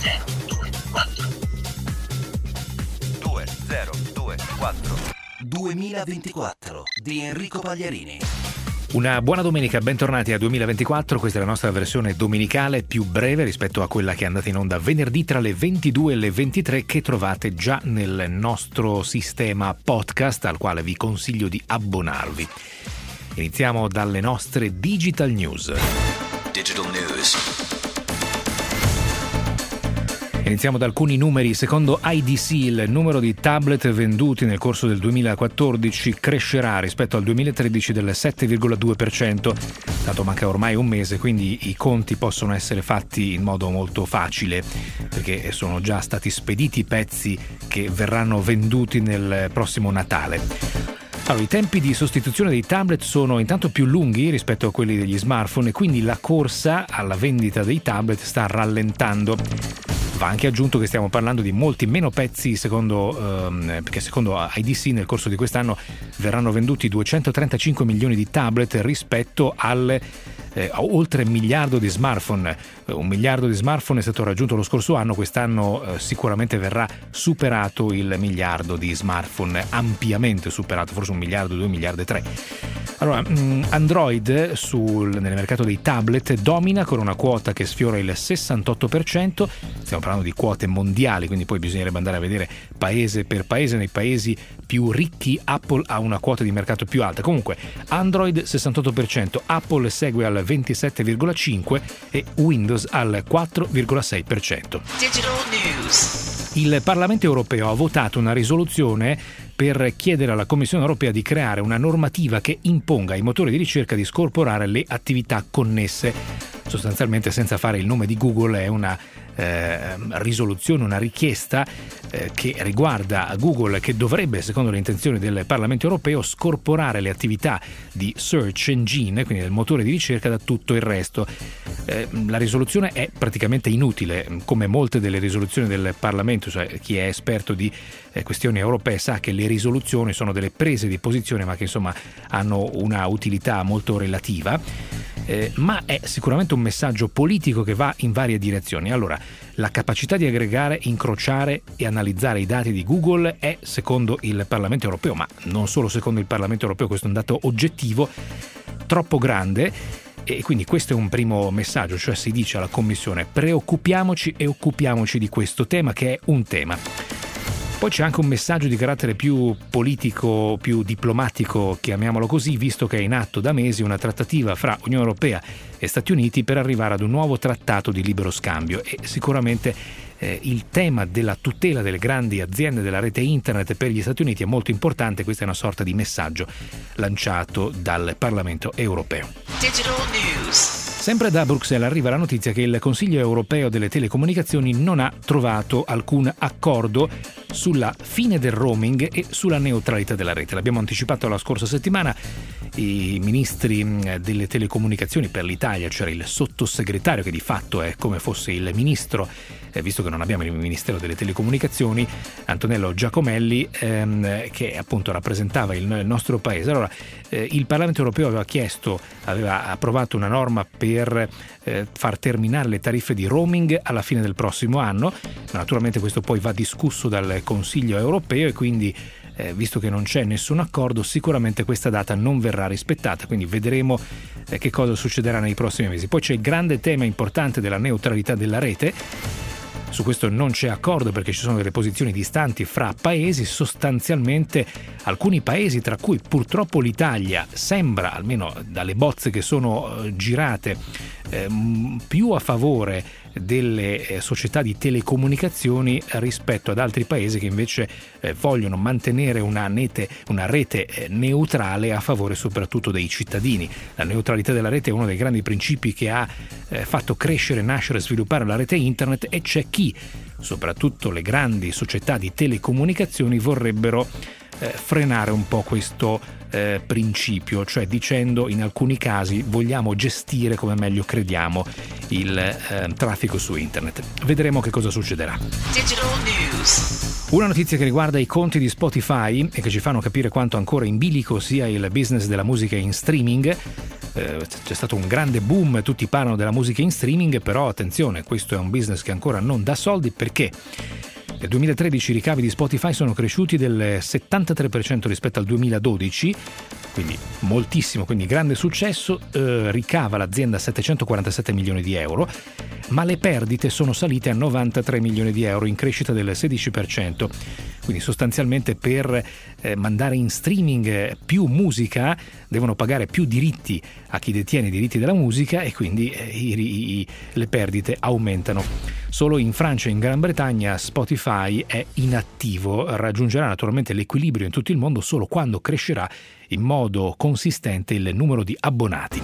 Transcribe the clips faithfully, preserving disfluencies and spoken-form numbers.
due zero due quattro duemilaventiquattro di Enrico Pagliarini. Una buona domenica, bentornati a duemilaventiquattro, questa è la nostra versione domenicale più breve rispetto a quella che è andata in onda venerdì tra le ventidue e le ventitré, che trovate già nel nostro sistema podcast al quale vi consiglio di abbonarvi. Iniziamo dalle nostre Digital News. Digital News. Iniziamo da alcuni numeri. Secondo I D C il numero di tablet venduti nel corso del duemilaquattordici crescerà rispetto al duemilatredici del sette virgola due per cento. Tanto manca ormai un mese, quindi i conti possono essere fatti in modo molto facile, perché sono già stati spediti i pezzi che verranno venduti nel prossimo Natale. Allora, i tempi di sostituzione dei tablet sono intanto più lunghi rispetto a quelli degli smartphone e quindi la corsa alla vendita dei tablet sta rallentando. Va anche aggiunto che stiamo parlando di molti meno pezzi, secondo, ehm, perché secondo I D C nel corso di quest'anno verranno venduti duecentotrentacinque milioni di tablet rispetto al eh, oltre un miliardo di smartphone. Un miliardo di smartphone è stato raggiunto lo scorso anno, quest'anno eh, sicuramente verrà superato il miliardo di smartphone, ampiamente superato, forse un miliardo, due miliardi e tre. Allora, Android sul, nel mercato dei tablet domina con una quota che sfiora il sessantotto per cento. Stiamo parlando di quote mondiali, quindi poi bisognerebbe andare a vedere paese per paese. Nei paesi più ricchi Apple ha una quota di mercato più alta. Comunque Android sessantotto per cento, Apple segue al ventisette virgola cinque per cento e Windows al quattro virgola sei per cento. Digital News. Il Parlamento europeo ha votato una risoluzione per chiedere alla Commissione europea di creare una normativa che imponga ai motori di ricerca di scorporare le attività connesse. Sostanzialmente, senza fare il nome di Google, è una eh, risoluzione, una richiesta eh, che riguarda Google, che dovrebbe, secondo le intenzioni del Parlamento europeo, scorporare le attività di search engine, quindi del motore di ricerca, da tutto il resto. Eh, la risoluzione è praticamente inutile, come molte delle risoluzioni del Parlamento. Cioè, chi è esperto di eh, questioni europee sa che le risoluzioni sono delle prese di posizione, ma che insomma hanno una utilità molto relativa. Eh, ma è sicuramente un messaggio politico che va in varie direzioni. Allora, la capacità di aggregare, incrociare e analizzare i dati di Google è, secondo il Parlamento europeo, ma non solo secondo il Parlamento europeo, questo è un dato oggettivo, troppo grande. E quindi questo è un primo messaggio, cioè si dice alla Commissione: preoccupiamoci e occupiamoci di questo tema, che è un tema. Poi c'è anche un messaggio di carattere più politico, più diplomatico, chiamiamolo così, visto che è in atto da mesi una trattativa fra Unione Europea e Stati Uniti per arrivare ad un nuovo trattato di libero scambio, e sicuramente eh, il tema della tutela delle grandi aziende della rete internet per gli Stati Uniti è molto importante. Questa è una sorta di messaggio lanciato dal Parlamento europeo. Digital News. Sempre da Bruxelles arriva la notizia che il Consiglio europeo delle telecomunicazioni non ha trovato alcun accordo sulla fine del roaming e sulla neutralità della rete. L'abbiamo anticipato la scorsa settimana. I ministri delle telecomunicazioni per l'Italia, c'era il sottosegretario che di fatto è come fosse il ministro, eh, visto che non abbiamo il Ministero delle Telecomunicazioni, Antonello Giacomelli, ehm, che appunto rappresentava il, il nostro paese. Allora, eh, il Parlamento europeo aveva chiesto, aveva approvato una norma per eh, far terminare le tariffe di roaming alla fine del prossimo anno. Naturalmente questo poi va discusso dal Consiglio europeo e quindi Eh, visto che non c'è nessun accordo, sicuramente questa data non verrà rispettata, quindi vedremo eh, che cosa succederà nei prossimi mesi. Poi c'è il grande tema importante della neutralità della rete. Su questo non c'è accordo perché ci sono delle posizioni distanti fra paesi. Sostanzialmente alcuni paesi, tra cui purtroppo l'Italia, sembra, almeno dalle bozze che sono eh, girate, eh, più a favore delle eh, società di telecomunicazioni rispetto ad altri paesi che invece eh, vogliono mantenere una, nete, una rete eh, neutrale a favore soprattutto dei cittadini. La neutralità della rete è uno dei grandi principi che ha eh, fatto crescere, nascere e sviluppare la rete internet, e c'è chi, soprattutto le grandi società di telecomunicazioni, vorrebbero eh, frenare un po' questo eh, principio, cioè dicendo in alcuni casi vogliamo gestire come meglio crediamo il eh, traffico su internet. Vedremo che cosa succederà. Digital News. Una notizia che riguarda i conti di Spotify e che ci fanno capire quanto ancora in bilico sia il business della musica in streaming. Eh, c'è stato un grande boom, tutti parlano della musica in streaming, però attenzione, questo è un business che ancora non dà soldi, perché nel duemilatredici i ricavi di Spotify sono cresciuti del settantatré per cento rispetto al duemiladodici, quindi moltissimo, quindi grande successo. Eh, ricava l'azienda settecentoquarantasette milioni di euro, ma le perdite sono salite a novantatré milioni di euro, in crescita del sedici per cento. Quindi sostanzialmente per eh, mandare in streaming più musica devono pagare più diritti a chi detiene i diritti della musica, e quindi eh, i, i, le perdite aumentano. Solo in Francia e in Gran Bretagna Spotify è inattivo, raggiungerà naturalmente l'equilibrio in tutto il mondo solo quando crescerà in modo consistente il numero di abbonati.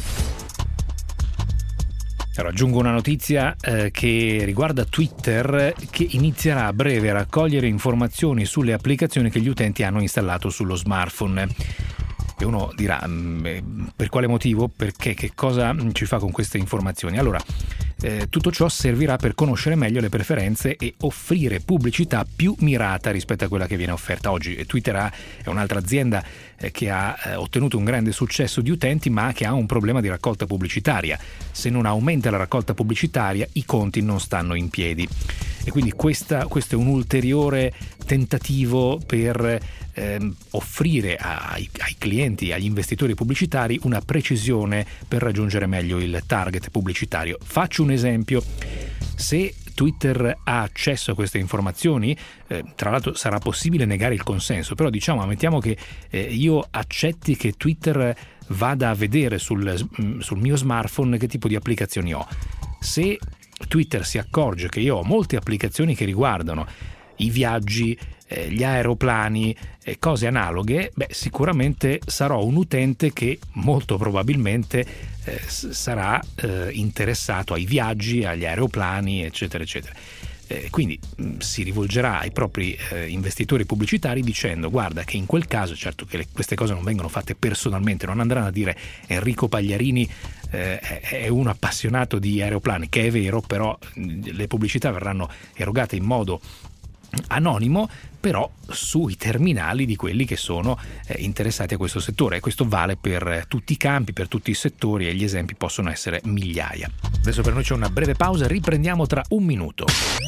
Allora, aggiungo una notizia eh, che riguarda Twitter, che inizierà a breve a raccogliere informazioni sulle applicazioni che gli utenti hanno installato sullo smartphone. E uno dirà, per quale motivo? Perché che cosa ci fa con queste informazioni? Allora, eh, tutto ciò servirà per conoscere meglio le preferenze e offrire pubblicità più mirata rispetto a quella che viene offerta oggi. E Twitter è un'altra azienda eh, che ha eh, ottenuto un grande successo di utenti, ma che ha un problema di raccolta pubblicitaria. Se non aumenta la raccolta pubblicitaria, i conti non stanno in piedi. E quindi questa, questo è un ulteriore tentativo per ehm, offrire ai, ai clienti, agli investitori pubblicitari, una precisione per raggiungere meglio il target pubblicitario. Faccio un esempio: se Twitter ha accesso a queste informazioni, eh, tra l'altro sarà possibile negare il consenso, però diciamo, ammettiamo che eh, io accetti che Twitter vada a vedere sul, sul mio smartphone che tipo di applicazioni ho. Se Twitter si accorge che io ho molte applicazioni che riguardano i viaggi, eh, gli aeroplani e eh, cose analoghe, beh, sicuramente sarò un utente che molto probabilmente eh, sarà eh, interessato ai viaggi, agli aeroplani, eccetera, eccetera. Eh, quindi mh, si rivolgerà ai propri eh, investitori pubblicitari dicendo: guarda che in quel caso, certo che le, queste cose non vengono fatte personalmente, non andranno a dire Enrico Pagliarini eh, è un appassionato di aeroplani, che è vero, però mh, le pubblicità verranno erogate in modo anonimo, però sui terminali di quelli che sono eh, interessati a questo settore, e questo vale per tutti i campi, per tutti i settori, e gli esempi possono essere migliaia. Adesso per noi c'è una breve pausa, riprendiamo tra un minuto.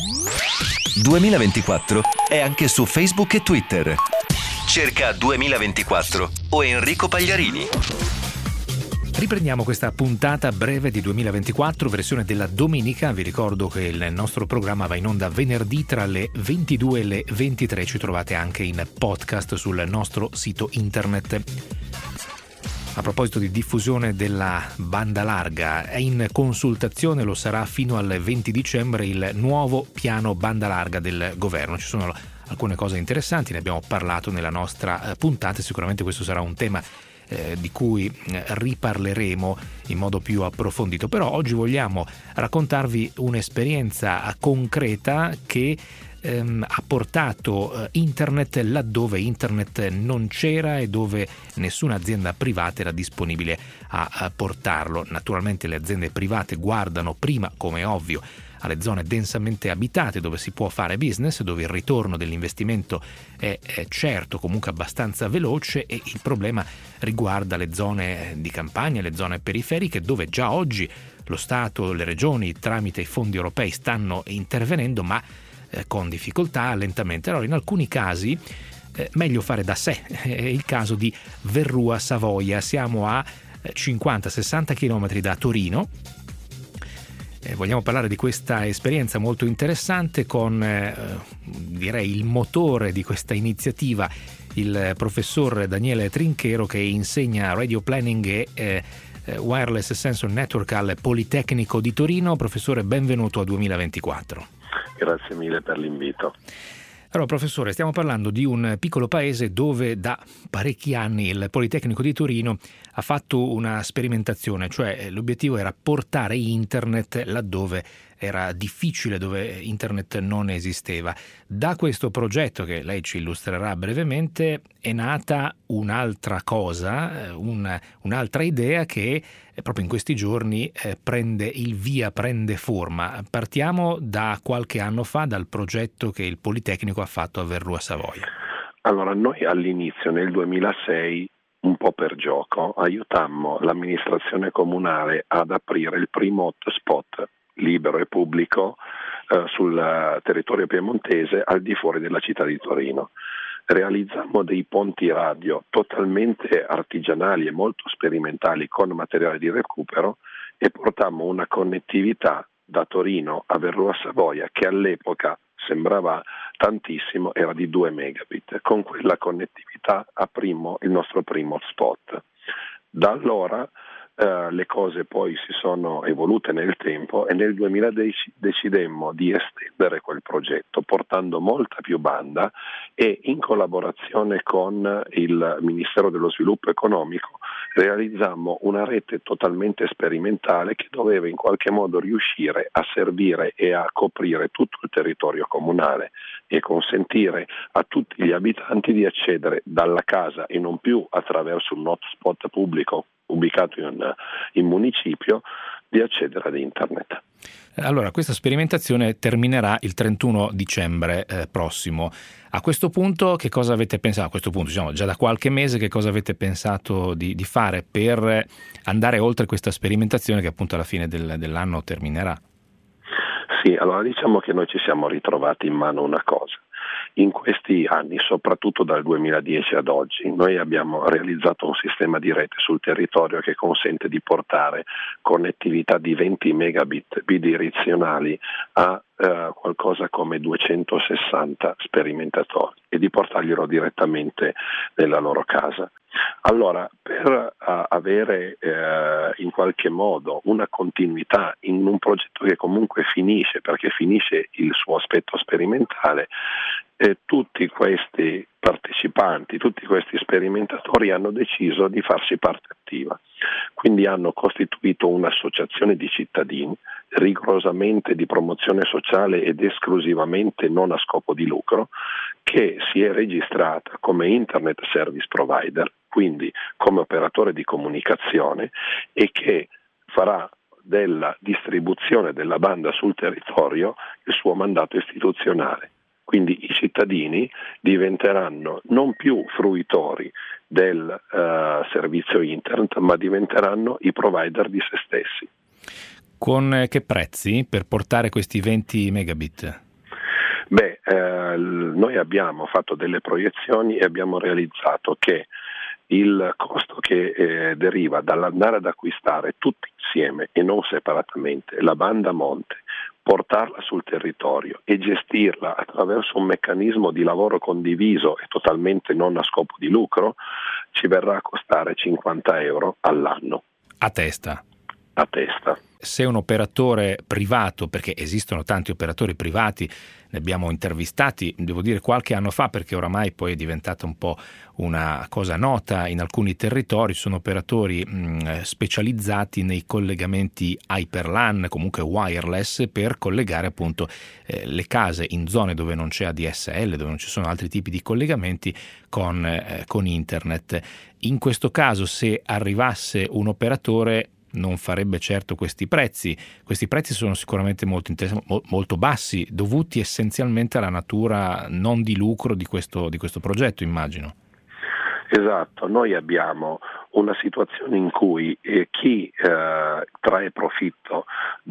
duemilaventiquattro è anche su Facebook e Twitter. Cerca duemilaventiquattro o Enrico Pagliarini. Riprendiamo questa puntata breve di duemilaventiquattro, versione della domenica. Vi ricordo che il nostro programma va in onda venerdì tra le ventidue e le ventitré. Ci trovate anche in podcast sul nostro sito internet. A proposito di diffusione della banda larga, è in consultazione, lo sarà fino al venti dicembre, il nuovo piano banda larga del governo. Ci sono alcune cose interessanti, ne abbiamo parlato nella nostra puntata, sicuramente questo sarà un tema Eh, di cui eh, riparleremo in modo più approfondito. Però oggi vogliamo raccontarvi un'esperienza concreta che ehm, ha portato eh, internet laddove internet non c'era e dove nessuna azienda privata era disponibile a, a portarlo. Naturalmente le aziende private guardano prima, come è ovvio, alle zone densamente abitate dove si può fare business, dove il ritorno dell'investimento è, è certo, comunque abbastanza veloce, e il problema riguarda le zone di campagna, le zone periferiche, dove già oggi lo Stato, le regioni tramite i fondi europei stanno intervenendo, ma eh, con difficoltà, lentamente. Allora in alcuni casi eh, meglio fare da sé. È il caso di Verrua Savoia, siamo a cinquanta sessanta chilometri da Torino. Eh, vogliamo parlare di questa esperienza molto interessante con eh, direi il motore di questa iniziativa, il professor Daniele Trinchero, che insegna radio planning e eh, wireless sensor network al Politecnico di Torino. Professore, benvenuto a duemilaventiquattro. Grazie mille per l'invito. Allora, professore, stiamo parlando di un piccolo paese dove da parecchi anni il Politecnico di Torino ha fatto una sperimentazione, cioè l'obiettivo era portare internet laddove era difficile, dove internet non esisteva. Da questo progetto, che lei ci illustrerà brevemente, è nata un'altra cosa, un, un'altra idea che proprio in questi giorni eh, prende il via, prende forma. Partiamo da qualche anno fa, dal progetto che il Politecnico ha fatto a Verrua Savoia. Allora, noi all'inizio, nel duemilasei, un po' per gioco, aiutammo l'amministrazione comunale ad aprire il primo hotspot libero e pubblico eh, sul territorio piemontese al di fuori della città di Torino. Realizzammo dei ponti radio totalmente artigianali e molto sperimentali con materiale di recupero e portammo una connettività da Torino a Verrua Savoia che all'epoca sembrava tantissimo, era di due megabit. Con quella connettività aprimmo il nostro primo hotspot. Da allora eh, le cose poi si sono evolute nel tempo e nel duemiladodici decidemmo di estendere quel progetto portando molta più banda e in collaborazione con il Ministero dello Sviluppo Economico realizzammo una rete totalmente sperimentale che doveva in qualche modo riuscire a servire e a coprire tutto il territorio comunale e consentire a tutti gli abitanti di accedere dalla casa e non più attraverso un hotspot pubblico ubicato in, in municipio, di accedere ad internet. Allora, questa sperimentazione terminerà il trentuno dicembre eh, prossimo. A questo punto che cosa avete pensato? A questo punto, diciamo, già da qualche mese che cosa avete pensato di, di fare per andare oltre questa sperimentazione che appunto alla fine del, dell'anno terminerà? Sì, allora diciamo che noi ci siamo ritrovati in mano una cosa. In questi anni, soprattutto dal duemiladieci ad oggi, noi abbiamo realizzato un sistema di rete sul territorio che consente di portare connettività di venti megabit bidirezionali a eh, qualcosa come duecentosessanta sperimentatori e di portarglielo direttamente nella loro casa. Allora, per uh, avere uh, in qualche modo una continuità in un progetto che comunque finisce, perché finisce il suo aspetto sperimentale, eh, tutti questi partecipanti, tutti questi sperimentatori hanno deciso di farsi parte attiva. Quindi hanno costituito un'associazione di cittadini rigorosamente di promozione sociale ed esclusivamente non a scopo di lucro, che si è registrata come Internet Service Provider, quindi come operatore di comunicazione, e che farà della distribuzione della banda sul territorio il suo mandato istituzionale. Quindi i cittadini diventeranno non più fruitori del uh, servizio internet, ma diventeranno i provider di se stessi. Con che prezzi per portare questi venti megabit? Beh, eh, noi abbiamo fatto delle proiezioni e abbiamo realizzato che il costo che eh, deriva dall'andare ad acquistare tutti insieme e non separatamente la banda monte, portarla sul territorio e gestirla attraverso un meccanismo di lavoro condiviso e totalmente non a scopo di lucro, ci verrà a costare cinquanta euro all'anno. A testa? A testa. Se un operatore privato, perché esistono tanti operatori privati, ne abbiamo intervistati, devo dire qualche anno fa, perché oramai poi è diventata un po' una cosa nota in alcuni territori, sono operatori mh, specializzati nei collegamenti Hyperlan, comunque wireless, per collegare appunto eh, le case in zone dove non c'è A D S L, dove non ci sono altri tipi di collegamenti con, eh, con internet. In questo caso, se arrivasse un operatore, non farebbe certo questi prezzi. Questi prezzi sono sicuramente molto, molto bassi, dovuti essenzialmente alla natura non di lucro di questo, di questo progetto, immagino. Esatto, noi abbiamo una situazione in cui eh, chi eh, trae profitto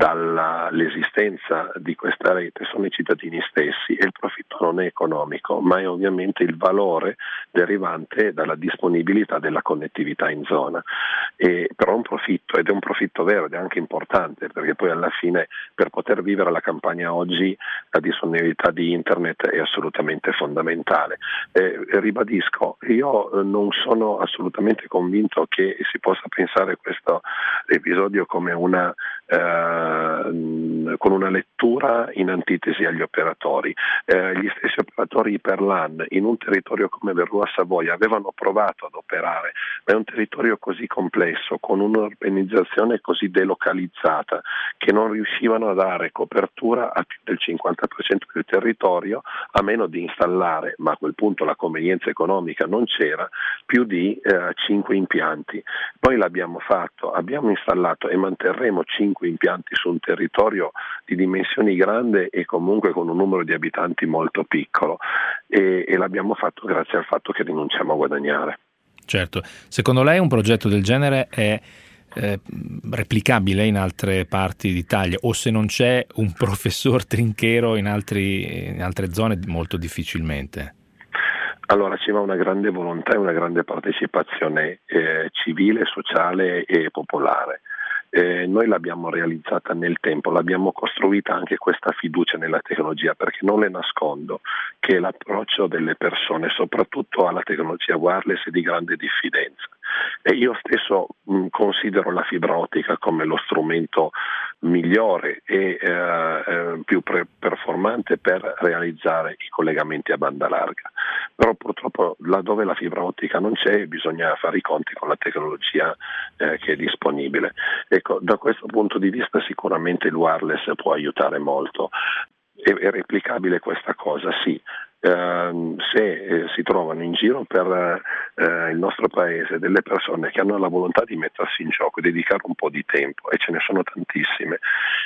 dall'esistenza di questa rete sono i cittadini stessi e il profitto non è economico, ma è ovviamente il valore derivante dalla disponibilità della connettività in zona. E però è un profitto, ed è un profitto vero ed è anche importante, perché poi alla fine per poter vivere la Campania oggi la disponibilità di internet è assolutamente fondamentale. Eh, ribadisco, io non sono assolutamente convinto che si possa pensare questo episodio come una eh, con una lettura in antitesi agli operatori. Eh, gli stessi operatori per l'A N in un territorio come Verrua Savoia avevano provato ad operare, ma è un territorio così complesso, con un'organizzazione così delocalizzata, che non riuscivano a dare copertura a più del cinquanta per cento del territorio, a meno di installare, ma a quel punto la convenienza economica non c'era, più di eh, cinque impianti. Poi l'abbiamo fatto, abbiamo installato e manterremo cinque impianti su un territorio di dimensioni grandi e comunque con un numero di abitanti molto piccolo, e, e l'abbiamo fatto grazie al fatto che rinunciamo a guadagnare. Certo, secondo lei un progetto del genere è eh, replicabile in altre parti d'Italia, o se non c'è un professor Trinchero in, altri, in altre zone molto difficilmente? Allora ci va una grande volontà e una grande partecipazione eh, civile, sociale e popolare. Eh, noi l'abbiamo realizzata nel tempo, l'abbiamo costruita anche questa fiducia nella tecnologia, perché non le nascondo che l'approccio delle persone, soprattutto alla tecnologia wireless, è di grande diffidenza. E io stesso mh, considero la fibra ottica come lo strumento migliore e eh, eh, più pre- performante per realizzare i collegamenti a banda larga. Però purtroppo laddove la fibra ottica non c'è bisogna fare i conti con la tecnologia eh, che è disponibile. Ecco, da questo punto di vista sicuramente il wireless può aiutare molto. È, è replicabile questa cosa? Sì. Uh, se eh, si trovano in giro per uh, il nostro paese delle persone che hanno la volontà di mettersi in gioco, dedicare un po' di tempo, e ce ne sono tantissime,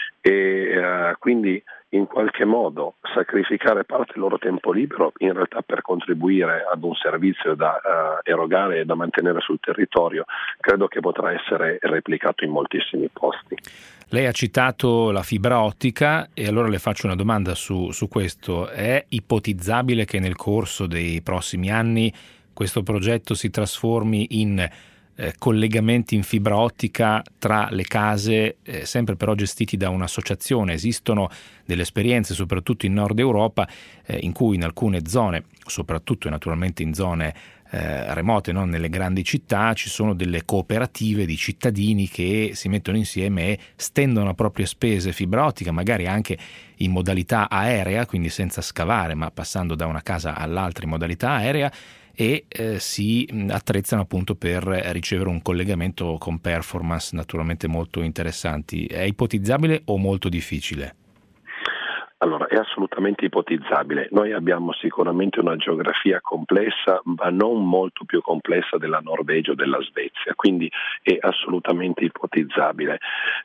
e uh, quindi in qualche modo sacrificare parte del loro tempo libero in realtà per contribuire ad un servizio da uh, erogare e da mantenere sul territorio, credo che potrà essere replicato in moltissimi posti. Lei ha citato la fibra ottica e allora le faccio una domanda su, su questo. È ipotizzabile che nel corso dei prossimi anni questo progetto si trasformi in eh, collegamenti in fibra ottica tra le case, eh, sempre però gestiti da un'associazione? Esistono delle esperienze, soprattutto in Nord Europa, eh, in cui in alcune zone, soprattutto naturalmente in zone Eh, remote, non nelle grandi città, ci sono delle cooperative di cittadini che si mettono insieme e stendono a proprie spese fibra ottica, magari anche in modalità aerea, quindi senza scavare, ma passando da una casa all'altra in modalità aerea, e eh, si attrezzano appunto per ricevere un collegamento con performance naturalmente molto interessanti. È ipotizzabile o molto difficile? Allora, è assolutamente ipotizzabile. Noi abbiamo sicuramente una geografia complessa, ma non molto più complessa della Norvegia o della Svezia, quindi è assolutamente ipotizzabile.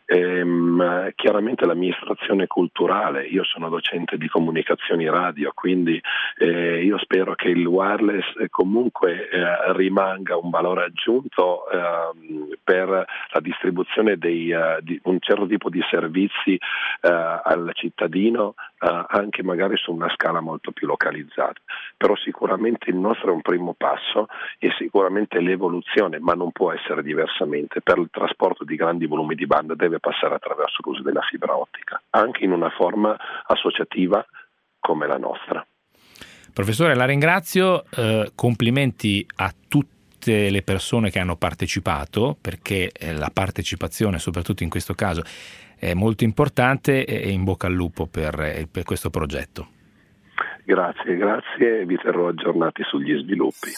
Ehm, chiaramente l'amministrazione culturale, io sono docente di comunicazioni radio, quindi eh, io spero che il wireless comunque eh, rimanga un valore aggiunto eh, per la distribuzione dei, uh, di un certo tipo di servizi uh, al cittadino, Uh, anche magari su una scala molto più localizzata. Però sicuramente il nostro è un primo passo e sicuramente l'evoluzione, ma non può essere diversamente, per il trasporto di grandi volumi di banda deve passare attraverso l'uso della fibra ottica, anche in una forma associativa come la nostra. Professore, la ringrazio, eh, complimenti a tutte le persone che hanno partecipato, perché la partecipazione, soprattutto in questo caso, è molto importante, e in bocca al lupo per, per questo progetto. Grazie, grazie, vi terrò aggiornati sugli sviluppi.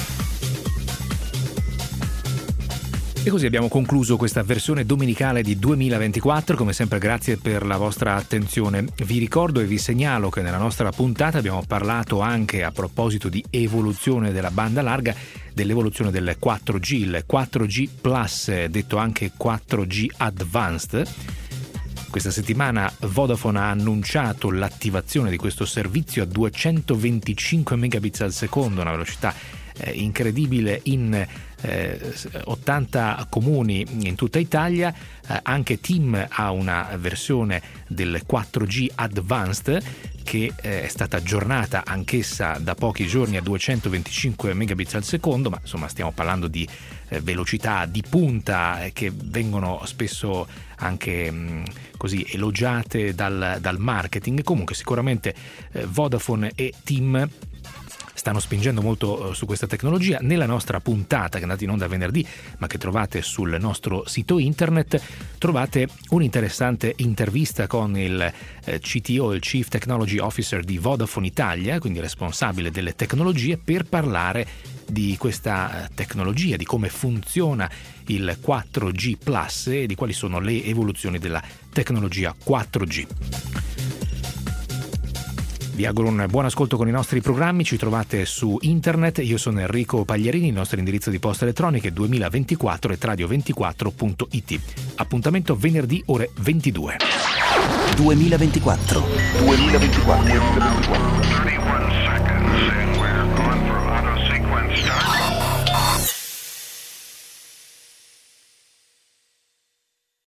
E così abbiamo concluso questa versione domenicale di duemilaventiquattro. Come sempre grazie per la vostra attenzione. Vi ricordo e vi segnalo che nella nostra puntata abbiamo parlato anche, a proposito di evoluzione della banda larga, dell'evoluzione del quattro G, il quattro G Plus, detto anche quattro G Advanced. Questa settimana Vodafone ha annunciato l'attivazione di questo servizio a duecentoventicinque megabits al secondo, una velocità eh, incredibile in eh, ottanta comuni in tutta Italia. Eh, anche TIM ha una versione del quattro G Advanced che eh, è stata aggiornata anch'essa da pochi giorni a duecentoventicinque megabits al secondo, ma insomma stiamo parlando di eh, velocità di punta eh, che vengono spesso anche mh, così elogiate dal, dal marketing. Comunque sicuramente eh, Vodafone e TIM stanno spingendo molto uh, su questa tecnologia. Nella nostra puntata, che è andata in onda venerdì, ma che trovate sul nostro sito internet, trovate un'interessante intervista con il eh, C T O, il Chief Technology Officer di Vodafone Italia, quindi responsabile delle tecnologie, per parlare di questa tecnologia, di come funziona il quattro G plus e di quali sono le evoluzioni della tecnologia quattro G. Vi auguro un buon ascolto con i nostri programmi, ci trovate su internet, io sono Enrico Pagliarini, il nostro indirizzo di posta elettronica è duemilaventiquattro at radio ventiquattro punto it. Appuntamento venerdì ore ventidue. duemilaventiquattro. duemilaventiquattro.